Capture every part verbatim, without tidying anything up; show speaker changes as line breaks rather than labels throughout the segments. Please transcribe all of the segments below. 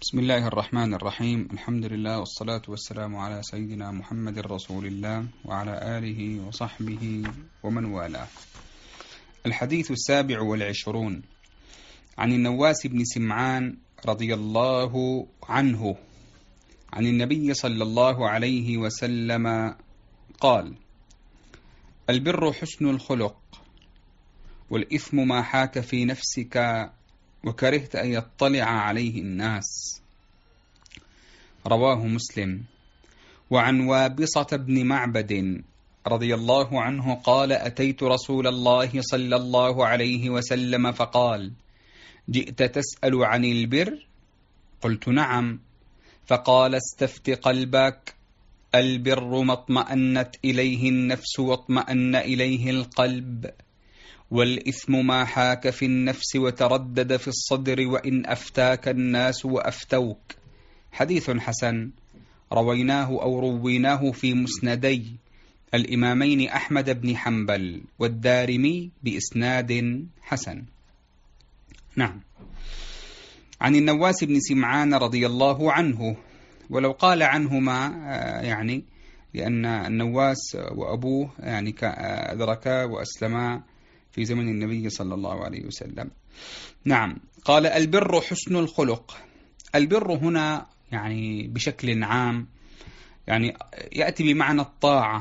بسم الله الرحمن الرحيم. الحمد لله والصلاة والسلام على سيدنا محمد رسول الله وعلى آله وصحبه ومن والاه. الحديث السابع والعشرون عن النواس بن سمعان رضي الله عنه عن النبي صلى الله عليه وسلم قال: البر حسن الخلق، والإثم ما حاك في نفسك وكرهت أن يطلع عليه الناس. رواه مسلم. وعن وابصة بن معبد رضي الله عنه قال: أتيت رسول الله صلى الله عليه وسلم فقال: جئت تسأل عن البر؟ قلت: نعم. فقال: استفت قلبك، البر ما اطمأنت إليه النفس واطمأن إليه القلب، والإثم ما حاك في النفس وتردد في الصدر وإن أفتاك الناس وأفتوك. حديث حسن، رويناه أو رويناه في مسندي الإمامين أحمد بن حنبل والدارمي بإسناد حسن. نعم. عن النواس بن سمعان رضي الله عنه، ولو قال عنهما يعني لأن النواس وأبوه يعني أدركا وأسلما في زمن النبي صلى الله عليه وسلم. نعم. قال: البر حسن الخلق. البر هنا يعني بشكل عام يعني يأتي بمعنى الطاعة،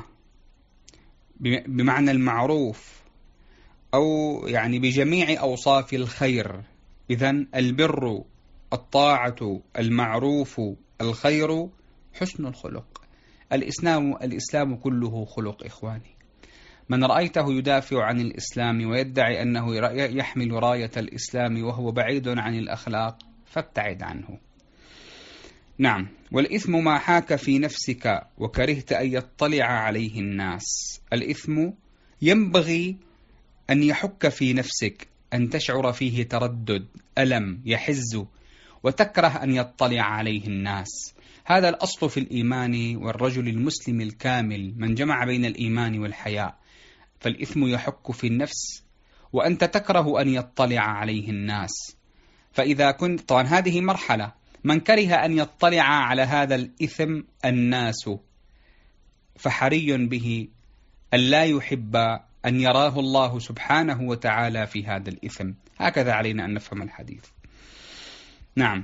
بمعنى المعروف، أو يعني بجميع أوصاف الخير. إذن البر، الطاعة، المعروف، الخير، حسن الخلق. الإسلام الإسلام كله خلق إخواني. من رأيته يدافع عن الإسلام ويدعي أنه يحمل راية الإسلام وهو بعيد عن الأخلاق فابتعد عنه. نعم. والإثم ما حاك في نفسك وكرهت أن يطلع عليه الناس. الإثم ينبغي أن يحك في نفسك، أن تشعر فيه تردد، ألم، يحز، وتكره أن يطلع عليه الناس. هذا الأصل في الإيمان، والرجل المسلم الكامل من جمع بين الإيمان والحياء. فالإثم يحك في النفس وأنت تكره أن يطلع عليه الناس. فإذا كنت طبعا هذه مرحلة، من كره أن يطلع على هذا الإثم الناس فحري به أن لا يحب أن يراه الله سبحانه وتعالى في هذا الإثم. هكذا علينا أن نفهم الحديث. نعم.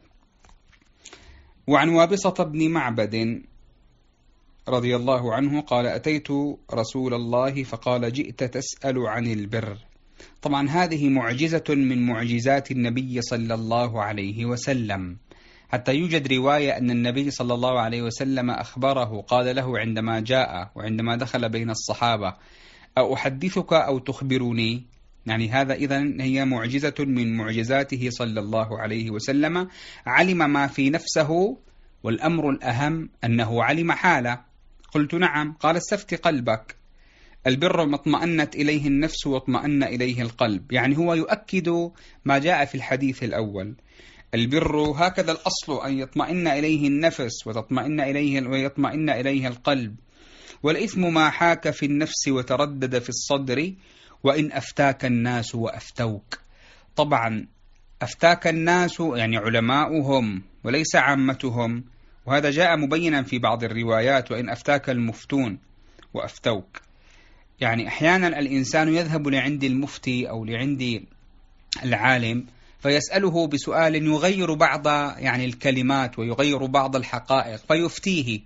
وعن وابصة بن معبد رضي الله عنه قال: أتيت رسول الله فقال: جئت تسأل عن البر. طبعا هذه معجزة من معجزات النبي صلى الله عليه وسلم، حتى يوجد رواية أن النبي صلى الله عليه وسلم أخبره، قال له عندما جاء وعندما دخل بين الصحابة: أحدثك أو تخبرني؟ يعني هذا إذن هي معجزة من معجزاته صلى الله عليه وسلم. علم ما في نفسه، والأمر الأهم أنه علم حاله. قلت: نعم. قال: استفت قلبك، البر ما اطمأنت إليه النفس واطمأن إليه القلب. يعني هو يؤكد ما جاء في الحديث الأول. البر هكذا الأصل، أن يطمئن إليه النفس وتطمئن إليه ويطمئن إليه القلب. والإثم ما حاك في النفس وتردد في الصدر وإن أفتاك الناس وأفتوك. طبعا أفتاك الناس يعني علماؤهم وليس عامتهم، وهذا جاء مبينا في بعض الروايات: وإن أفتاك المفتون وأفتوك. يعني أحيانا الإنسان يذهب لعند المفتي أو لعند العالم فيسأله بسؤال يغير بعض يعني الكلمات ويغير بعض الحقائق فيفتيه.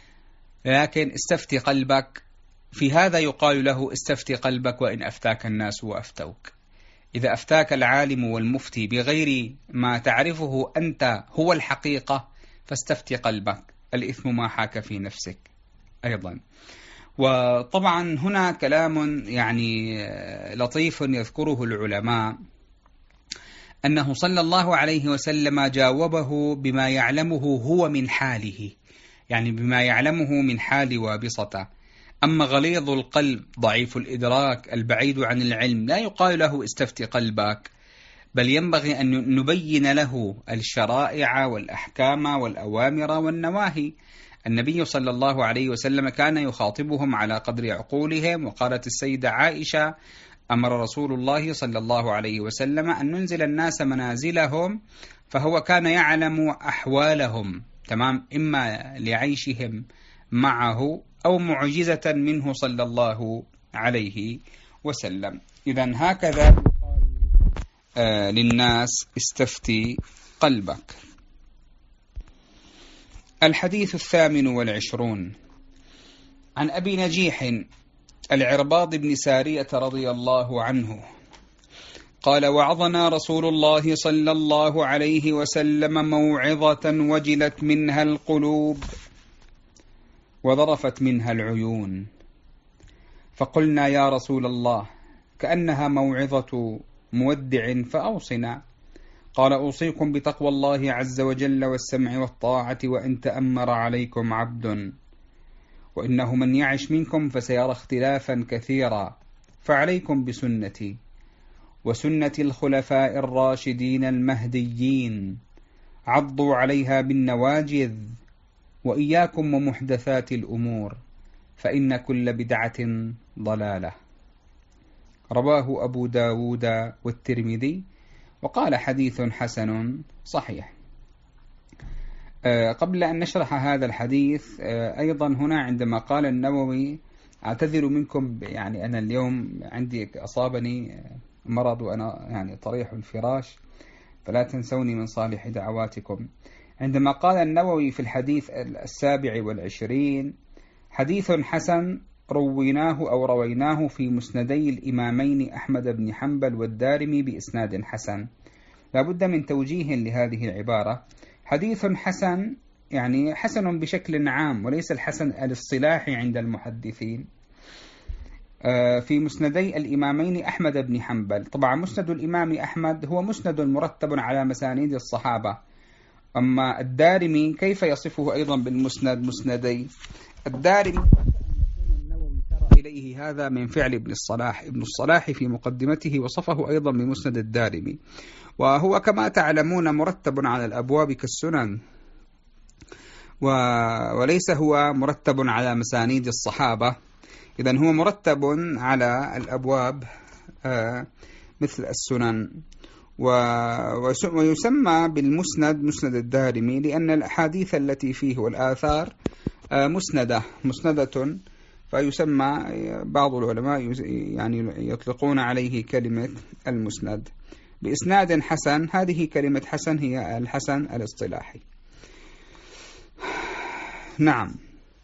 لكن استفتي قلبك، في هذا يقال له: استفتي قلبك وإن أفتاك الناس وأفتوك. إذا أفتاك العالم والمفتي بغير ما تعرفه أنت هو الحقيقة فاستفتي قلبك. الإثم ما حاك في نفسك أيضا. وطبعا هنا كلام يعني لطيف يذكره العلماء، أنه صلى الله عليه وسلم جاوبه بما يعلمه هو من حاله، يعني بما يعلمه من حال وابصة. أما غليظ القلب ضعيف الإدراك البعيد عن العلم لا يقال له استفتي قلبك، بل ينبغي أن نبين له الشرائع والأحكام والأوامر والنواهي. النبي صلى الله عليه وسلم كان يخاطبهم على قدر عقولهم. وقالت السيدة عائشة: أمر رسول الله صلى الله عليه وسلم أن ننزل الناس منازلهم فهو كان يعلم أحوالهم، تمام، إما لعيشهم معه أو معجزة منه صلى الله عليه وسلم. إذن هكذا يقال آه للناس استفتي قلبك. الحديث الثامن والعشرون عن أبي نجيح العرباض بن سارية رضي الله عنه قال: وعظنا رسول الله صلى الله عليه وسلم موعظة وجلت منها القلوب وظرفت منها العيون، فقلنا يا رسول الله كأنها موعظة مودع فأوصنا. قال: أوصيكم بتقوى الله عز وجل والسمع والطاعة وإن تأمر عليكم عبد، وإنه من يعش منكم فسيرى اختلافا كثيرا، فعليكم بسنتي وسنة الخلفاء الراشدين المهديين، عضوا عليها بالنواجذ، وإياكم ومحدثات الأمور، فإن كل بدعة ضلالة. رواه أبو داود والترمذي وقال حديث حسن صحيح. قبل أن نشرح هذا الحديث أيضا هنا عندما قال النووي: أعتذر منكم، يعني أنا اليوم عندي أصابني مرض وأنا يعني طريح الفراش، فلا تنسوني من صالح دعواتكم. عندما قال النووي في الحديث السابع والعشرين: حديث حسن رويناه أو رويناه في مسندي الإمامين أحمد بن حنبل والدارمي بإسناد حسن، لابد من توجيه لهذه العبارة. حديث حسن يعني حسن بشكل عام، وليس الحسن الاصطلاحي عند المحدثين. في مسندي الإمامين أحمد بن حنبل، طبعا مسند الإمام أحمد هو مسند مرتب على مسانيد الصحابة، أما الدارمي كيف يصفه أيضا بالمسند مسندي؟ الدارمي النووي ترى إليه هذا من فعل ابن الصلاح. ابن الصلاح في مقدمته وصفه أيضا بمسند الدارمي، وهو كما تعلمون مرتب على الأبواب كالسنن، وليس هو مرتب على مسانيد الصحابة، إذن هو مرتب على الأبواب مثل السنن، ويسمى بالمسند مسند الدارمي لأن الأحاديث التي فيه والآثار مسندة مسندة، فيسمى بعض العلماء يعني يطلقون عليه كلمة المسند بإسناد حسن. هذه كلمة حسن هي الحسن الاصطلاحي. نعم.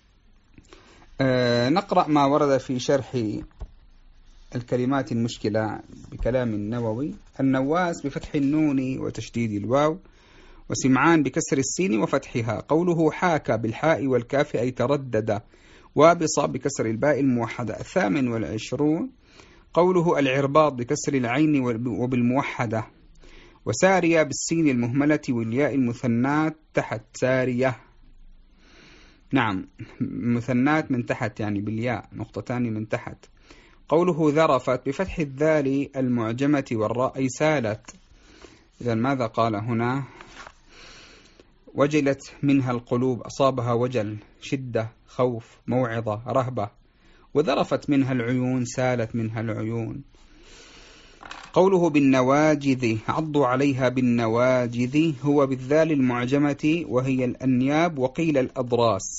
أه نقرأ ما ورد في شرح الكلمات المشكلة بكلام النووي. النواس بفتح النون وتشديد الواو، وسمعان بكسر السين وفتحها. قوله حاك بالحاء والكاف أي تردد، وابص بكسر الباء الموحدة. الثامن والعشرون قوله العرباض بكسر العين وبالموحدة، وسارية بالسين المهملة والياء المثنات تحت سارية. نعم، مثنات من تحت يعني بالياء نقطتان من تحت. قوله ذرفت بفتح الذال المعجمة والراء أي سالت. إذا ماذا قال هنا؟ وجلت منها القلوب، أصابها وجل، شدة، خوف، موعظة، رهبة. وذرفت منها العيون، سالت منها العيون. قوله بالنواجذ، عضوا عليها بالنواجذ، هو بالذال المعجمة وهي الأنياب، وقيل الأضراس.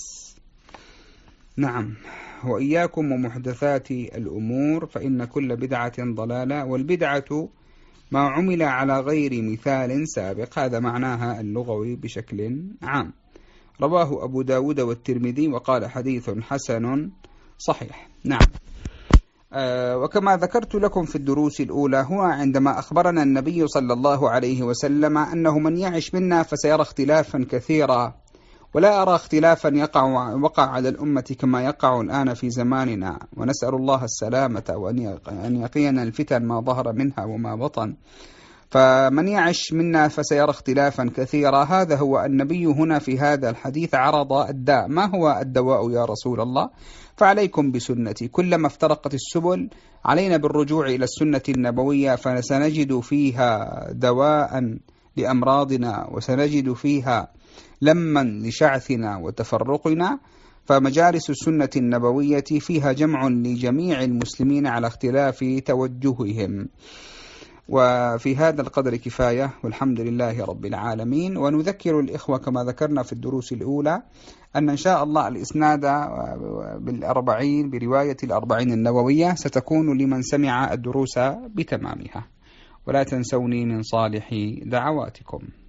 نعم. وإياكم ومحدثات الأمور فإن كل بدعة ضلالة، والبدعة ما عمل على غير مثال سابق، هذا معناها اللغوي بشكل عام. رواه أبو داود والترمذي وقال حديث حسن صحيح. نعم. آه وكما ذكرت لكم في الدروس الأولى، هو عندما أخبرنا النبي صلى الله عليه وسلم أنه من يعش منا فسيرى اختلافا كثيرا، ولا أرى اختلافا يقع وقع على الأمة كما يقع الآن في زماننا، ونسأل الله السلامة وأن يقينا الفتن ما ظهر منها وما بطن. فمن يعش منا فسيرى اختلافا كثيرا، هذا هو النبي هنا في هذا الحديث عرض الداء. ما هو الدواء يا رسول الله؟ فعليكم بسنتي، كلما افترقت السبل علينا بالرجوع إلى السنة النبوية، فسنجد فيها دواء لأمراضنا، وسنجد فيها لما لشعثنا وتفرقنا. فمجالس السنة النبوية فيها جمع لجميع المسلمين على اختلاف توجههم. وفي هذا القدر كفاية، والحمد لله رب العالمين. ونذكر الإخوة كما ذكرنا في الدروس الأولى أن إن شاء الله الإسناد بالأربعين برواية الأربعين النووية ستكون لمن سمع الدروس بتمامها. ولا تنسوني من صالح دعواتكم.